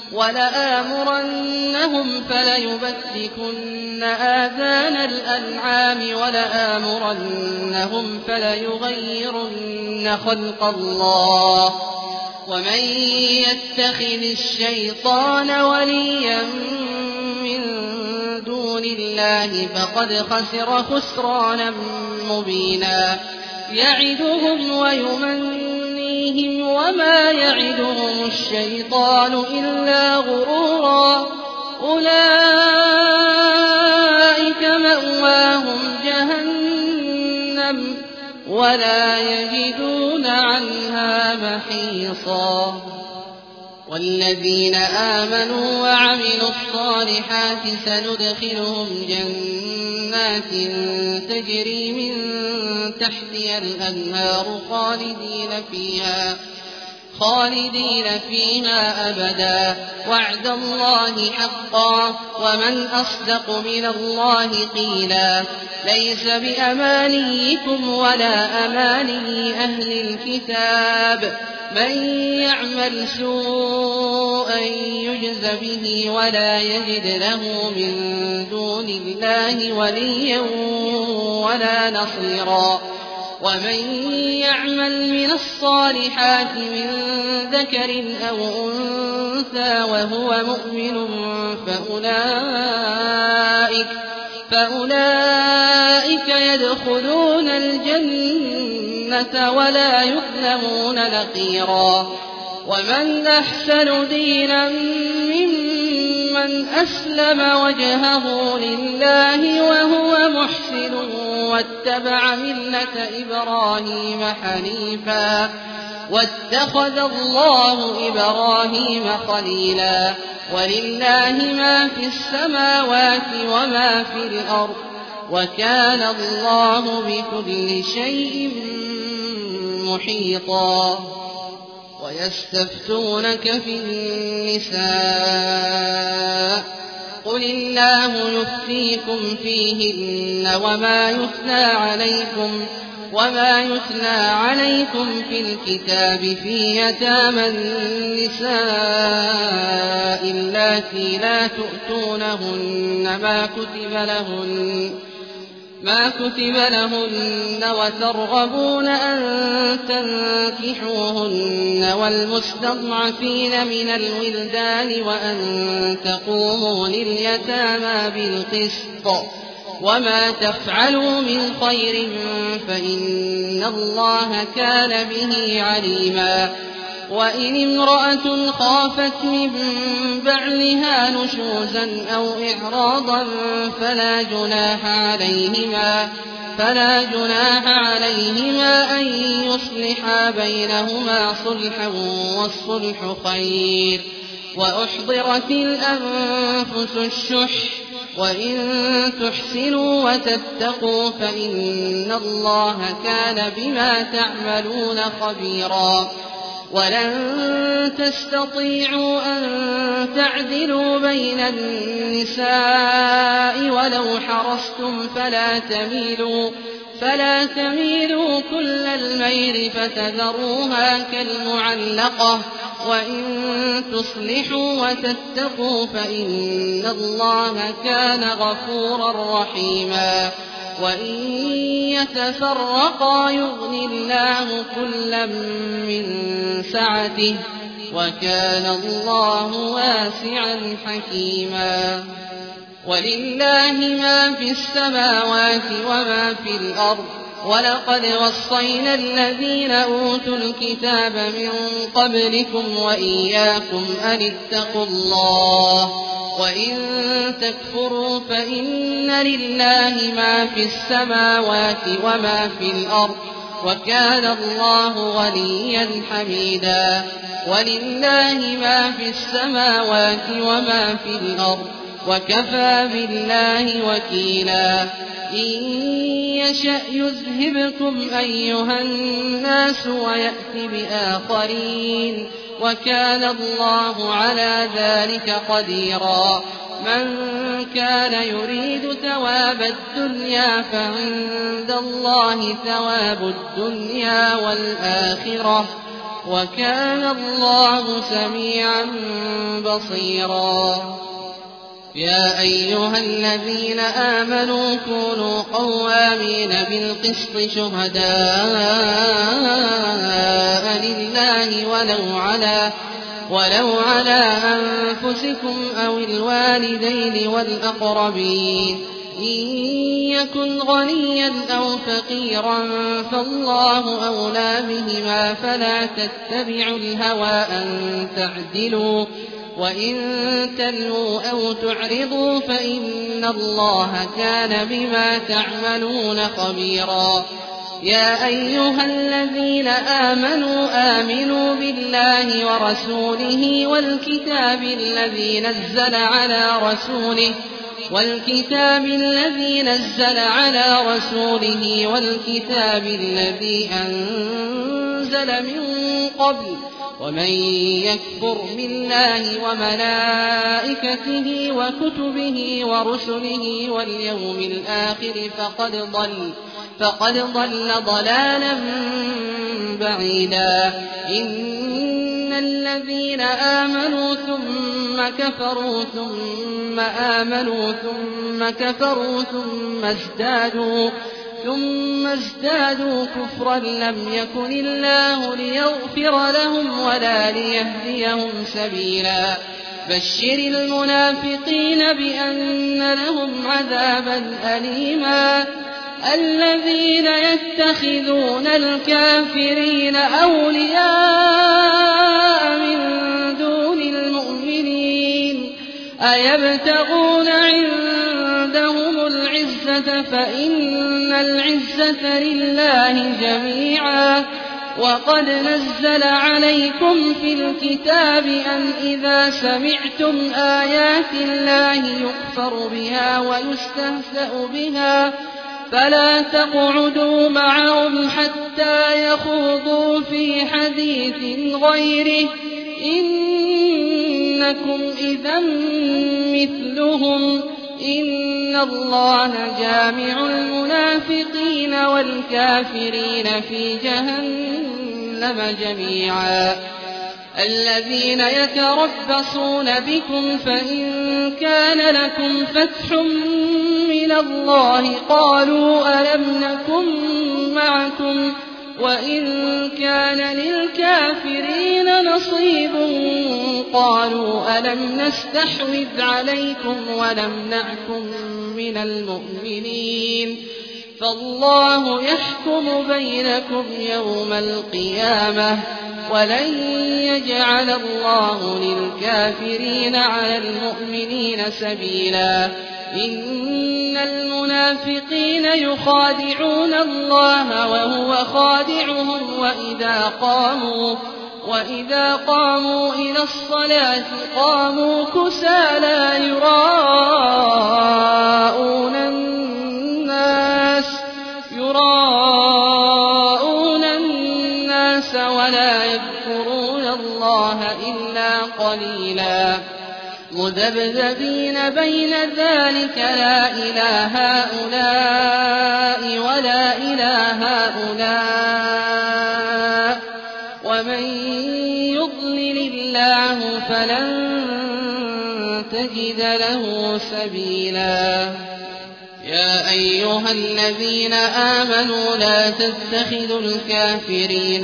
ولآمرنهم فليبتكن آذان الأنعام ولآمرنهم فليغيرن خلق الله ومن يتخذ الشيطان وليا من دون الله فقد خسر خسرانا مبينا يعدهم ويمنيهم وما يعدهم الشيطان إلا غرورا أولئك مأواهم جهنم ولا يجدون عنها محيصا والذين آمنوا وعملوا الصالحات سندخلهم جنات تجري من تحتها الأنهار خالدين فيها خالدين فيها أبدا وعد الله حقا ومن أصدق من الله قيلا ليس بأمانيكم ولا أماني أهل الكتاب من يعمل سوءا يجز به ولا يجد له من دون الله وليا ولا نصيرا ومن يعمل من الصالحات من ذكر أو أنثى وهو مؤمن فأولئك, فأولئك يدخلون الجنة ولا يظلمون نقيرا ومن أحسن دينا ممن أسلم وجهه لله وهو محسن واتبع ملة إبراهيم حنيفا واتخذ الله إبراهيم خليلا ولله ما في السماوات وما في الأرض وكان الله بكل شيء محيطا ويستفتونك في النساء قل الله يفتيكم فيهن وما يتلى عليكم وما يتلى عليكم في الكتاب في يتامى النساء اللاتي لا تؤتونهن ما كتب لهن ما كتب لهن وترغبون أن تنكحوهن والمستضعفين من الولدان وأن تقوموا لليتامى بالقسط وما تفعلوا من خير فإن الله كان به عليما وإن امرأة خافت من بعلها نشوزا أو إعراضا فلا جناح عليهما فلا جناح عليهما أن يصلحا بينهما صلحا والصلح خير وأحضرت الأنفس الشح وإن تحسنوا وتتقوا فإن الله كان بما تعملون خبيرا ولن تستطيعوا أن تعدلوا بين النساء ولو حرصتم فلا تميلوا فلا تميلوا كل الميل فتذروها كالمعلقة وإن تصلحوا وتتقوا فإن الله كان غفورا رحيما وإن يتفرقا يغن الله كلا من سعته وكان الله واسعا حكيما ولله ما في السماوات وما في الأرض ولقد وصينا الذين أوتوا الكتاب من قبلكم وإياكم أن اتقوا الله وإن تكفروا فإن لله ما في السماوات وما في الأرض وكان الله غنيا حميدا. ولله ما في السماوات وما في الأرض وكفى بالله وكيلا. إن يشأ يذهبكم أيها الناس ويأت بآخرين وكان الله على ذلك قديرا. من كان يريد ثواب الدنيا فعند الله ثواب الدنيا والآخرة وكان الله سميعا بصيرا. يا أيها الذين آمنوا كونوا قوامين بالقسط شهداء لله ولو على ولو على أنفسكم أو الوالدين والأقربين إن يكن غنيا أو فقيرا فالله أولى بهما فلا تتبعوا الهوى أن تعدلوا وإن تلووا أو تعرضوا فإن الله كان بما تعملون خبيرا. يا أيها الذين آمنوا آمنوا بالله ورسوله والكتاب الذي نزل على رسوله والكتاب الذي نزل على رسوله والكتاب الذي أنزل من قبل ومن يكفر بالله وملائكته وكتبه ورسله واليوم الآخر فقد ضل فقد ضل ضلالا بعيدا. إن الذين آمنوا ثم كفروا ثم آمنوا ثم كفروا ثم ازدادوا ثم ازدادوا كفرا لم يكن الله ليغفر لهم ولا ليهديهم سبيلا. بشر المنافقين بأن لهم عذابا أليما. الذين يتخذون الكافرين أولياء من دون المؤمنين أيبتغون عندهم العزة فإن العزة لله جميعا. وقد نزل عليكم في الكتاب أن إذا سمعتم آيات الله يكفر بها ويستهزأ بها فلا تقعدوا معهم حتى يخوضوا في حديث غيره إنكم إذا مثلهم. إن الله جامع المنافقين والكافرين في جهنم جميعا. الذين يتربصون بكم فإن كان لكم فتح من الله قالوا ألم نكن معكم وإن كان للكافرين نصيب قالوا ألم نستحوذ عليكم ونمنعكم من المؤمنين فالله يحكم بينكم يوم القيامة ولن يجعل الله للكافرين على المؤمنين سبيلا. إن المنافقين يخادعون الله وهو خادعهم وإذا قاموا وإذا قاموا إلى الصلاة قاموا كسالى يراءون الناس يراءون الناس ولا يذكرون الله إلا قليلا. مذبذبين بين ذلك لا إلى هؤلاء ولا إلى هؤلاء ومن يضلل الله فلن تجد له سبيلا. يا أيها الذين آمنوا لا تتخذوا الكافرين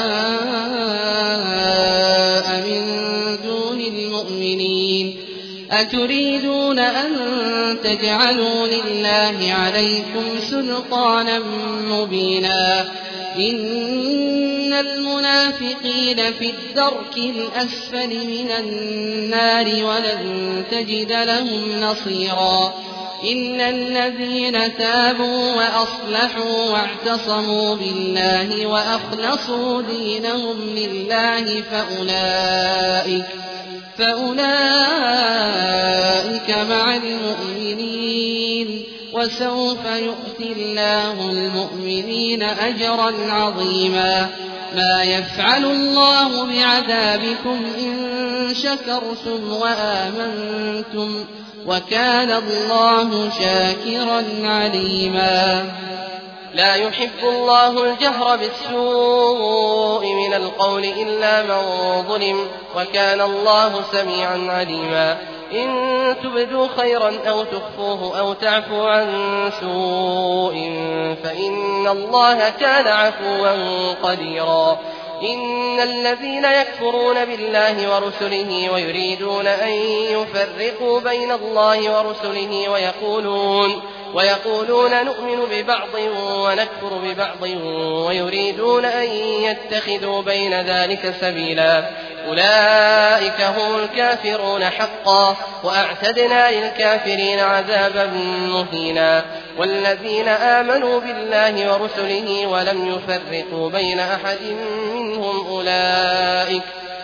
أولياء من دون المؤمنين أتريدون أن تجعلوا لله عليكم سلطانا مبينا إن المنافقين في الدرك الأسفل من النار ولن تجد لهم نصيرا إلا الذين تابوا وأصلحوا واعتصموا بالله وأخلصوا دينهم لله فأولئك فأولئك مع المؤمنين وسوف يؤتي الله المؤمنين أجرا عظيما ما يفعل الله بعذابكم إن شكرتم وآمنتم وكان الله شاكرا عليما لا يحب الله الجهر بالسوء من القول إلا من ظلم وكان الله سميعا عليما إن تبدوا خيرا أو تخفوه أو تعفوا عن سوء فإن الله كان عفوا قديرا إن الذين يكفرون بالله ورسله ويريدون أن يفرقوا بين الله ورسله ويقولون ويقولون نؤمن ببعض ونكفر ببعض ويريدون أن يتخذوا بين ذلك سبيلا أولئك هم الكافرون حقا وأعتدنا للكافرين عذابا مهينا والذين آمنوا بالله ورسله ولم يفرقوا بين أحد منهم أولئك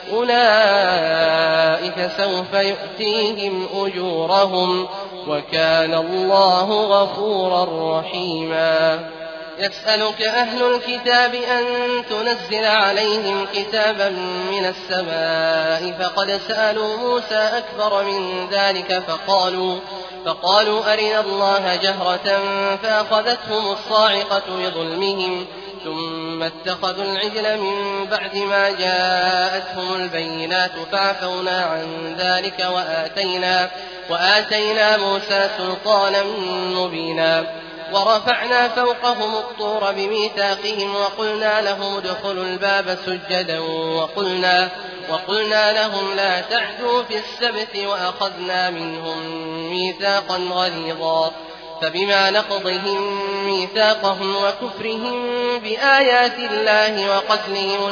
أولئك سوف يؤتيهم أجورهم وكان الله غفورا رحيما يسألك أهل الكتاب أن تنزل عليهم كتابا من السماء فقد سألوا موسى أكبر من ذلك فقالوا, فقالوا أرنا الله جهرة فأخذتهم الصاعقة بظلمهم ثم اتخذوا العجل من بعد ما جاءتهم البينات فعفونا عن ذلك وآتينا, وآتينا موسى سلطانا مبينا ورفعنا فوقهم الطور بميثاقهم وقلنا لهم ادخلوا الباب سجدا وقلنا, وقلنا لهم لا تعدوا في السبت وأخذنا منهم ميثاقا غليظا فبما نقضهم ميثاقهم وكفرهم بآيات الله وقتلهم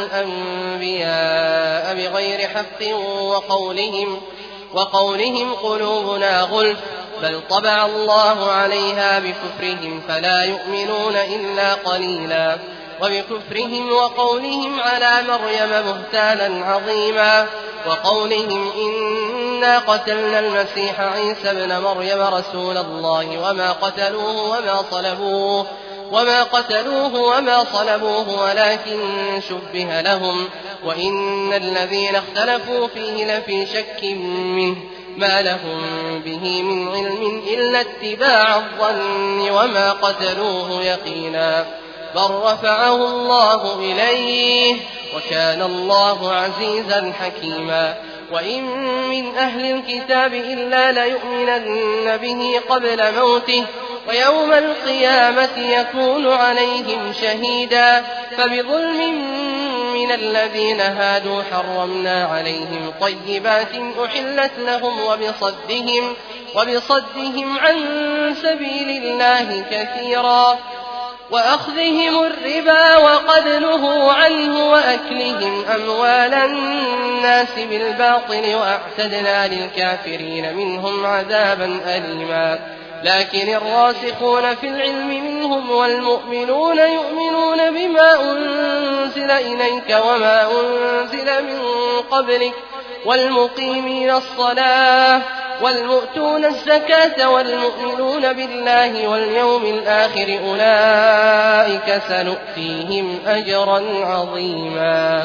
الأنبياء بغير حق وقولهم, وقولهم قلوبنا غلف بل طبع الله عليها بكفرهم فلا يؤمنون إلا قليلا وبكفرهم وقولهم على مريم بهتانا عظيما وقولهم إنا قتلنا المسيح عيسى ابن مريم رسول الله وما قتلوه وما صلبوه وما قتلوه وما صلبوه ولكن شبه لهم وإن الذين اختلفوا فيه لفي شك منه ما لهم به من علم إلا اتباع الظن وما قتلوه يقينا بل رفعه الله إليه وكان الله عزيزا حكيما وإن من أهل الكتاب إلا ليؤمنن به قبل موته ويوم القيامة يكون عليهم شهيدا فبظلم من الذين هادوا حرمنا عليهم طيبات أحلت لهم وبصدهم, وبصدهم عن سبيل الله كثيرا وأخذهم الربا وقد نهوا عنه وأكلهم أموال الناس بالباطل وأعتدنا للكافرين منهم عذابا أليما لكن الراسخون في العلم منهم والمؤمنون يؤمنون بما أنزل إليك وما أنزل من قبلك والمقيمين الصلاة والمؤتون الزكاة والمؤمنون بالله واليوم الآخر أولئك سنؤتيهم أجرا عظيما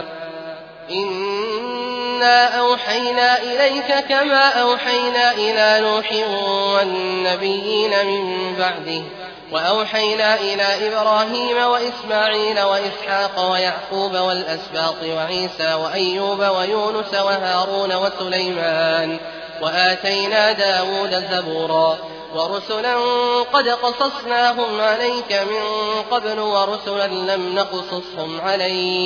إنا أوحينا إليك كما أوحينا إلى نوح والنبيين من بعده وأوحينا إلى إبراهيم وإسماعيل وإسحاق ويعقوب والأسباط وعيسى وأيوب ويونس وهارون وسليمان وآتينا داود زبورا ورسلا قد قصصناهم عليك من قبل ورسلا لم نقصصهم عليك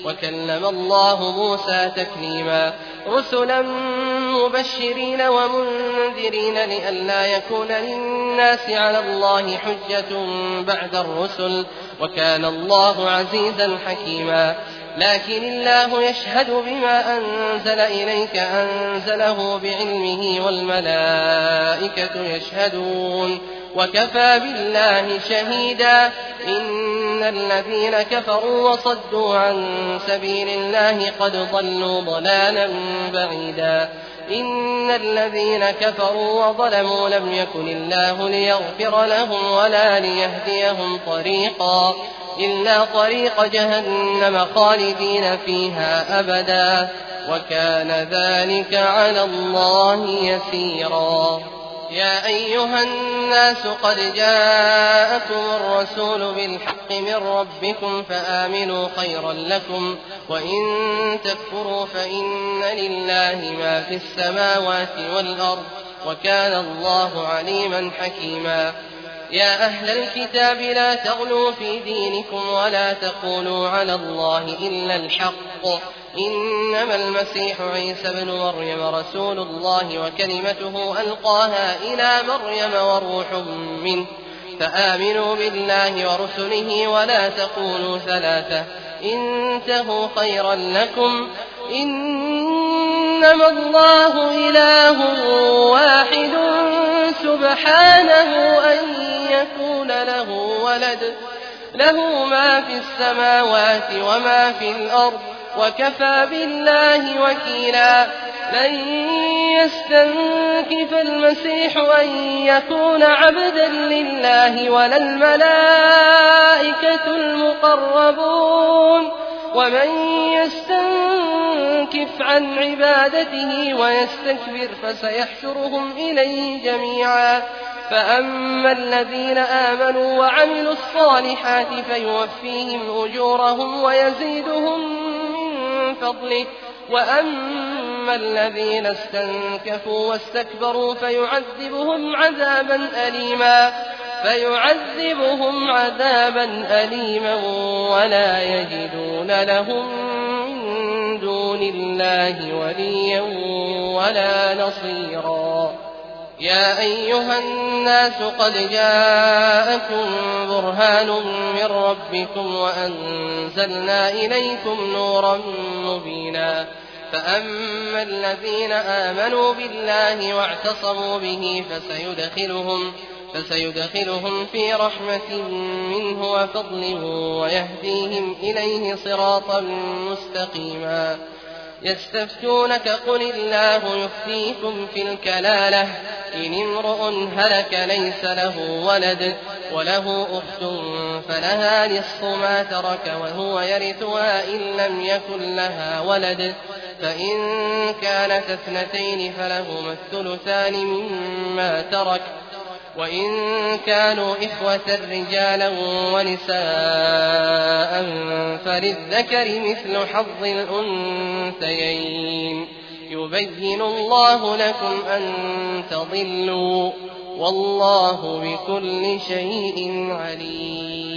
وكلم الله موسى تكليما رسلا مبشرين ومنذرين لئلا يكون للناس على الله حجة بعد الرسل وكان الله عزيزا حكيما لكن الله يشهد بما أنزل إليك أنزله بعلمه والملائكة يشهدون وكفى بالله شهيدا إن الذين كفروا وصدوا عن سبيل الله قد ضلوا ضلالا بعيدا إن الذين كفروا وظلموا لم يكن الله ليغفر لهم ولا ليهديهم طريقا إلا طريق جهنم خالدين فيها أبدا وكان ذلك على الله يسيرا يا أيها الناس قد جاءكم الرسول بالحق من ربكم فآمنوا خيرا لكم وإن تكفروا فإن لله ما في السماوات والأرض وكان الله عليما حكيما يا أهل الكتاب لا تغلوا في دينكم ولا تقولوا على الله إلا الحق إنما المسيح عيسى بن مريم رسول الله وكلمته ألقاها إلى مريم وروح منه فآمنوا بالله ورسله ولا تقولوا ثلاثة انتهوا خيرا لكم إنما الله إله واحد سبحانه أن يكون له ولد له ما في السماوات وما في الأرض وكفى بالله وكيلا لن يستنكف المسيح أن يكون عبدا لله ولا الملائكة المقربون ومن يستنكف عن عبادته ويستكبر فسيحشرهم إليه جميعا فأما الذين آمنوا وعملوا الصالحات فيوفيهم أجورهم ويزيدهم من فضله وأما الذين استنكفوا واستكبروا فيعذبهم عذابا أليما فيعذبهم عذابا أليما ولا يجدون لهم من دون الله وليا ولا نصيرا يا أيها الناس قد جاءكم برهان من ربكم وأنزلنا إليكم نورا مبينا فأما الذين آمنوا بالله واعتصموا به فسيدخلهم, فسيدخلهم في رحمة منه وفضل ويهديهم إليه صراطا مستقيما يستفتونك قل الله يفتيكم في الكلالة إن امرؤ هلك ليس له ولد وله أخت فلها نصف ما ترك وهو يرثها إن لم يكن لها ولد فإن كانت اثنتين فلهما الثلثان مما ترك وإن كانوا إخوة رجالا ونساء فللذكر مثل حظ الأنثيين يبين الله لكم أن تضلوا والله بكل شيء عليم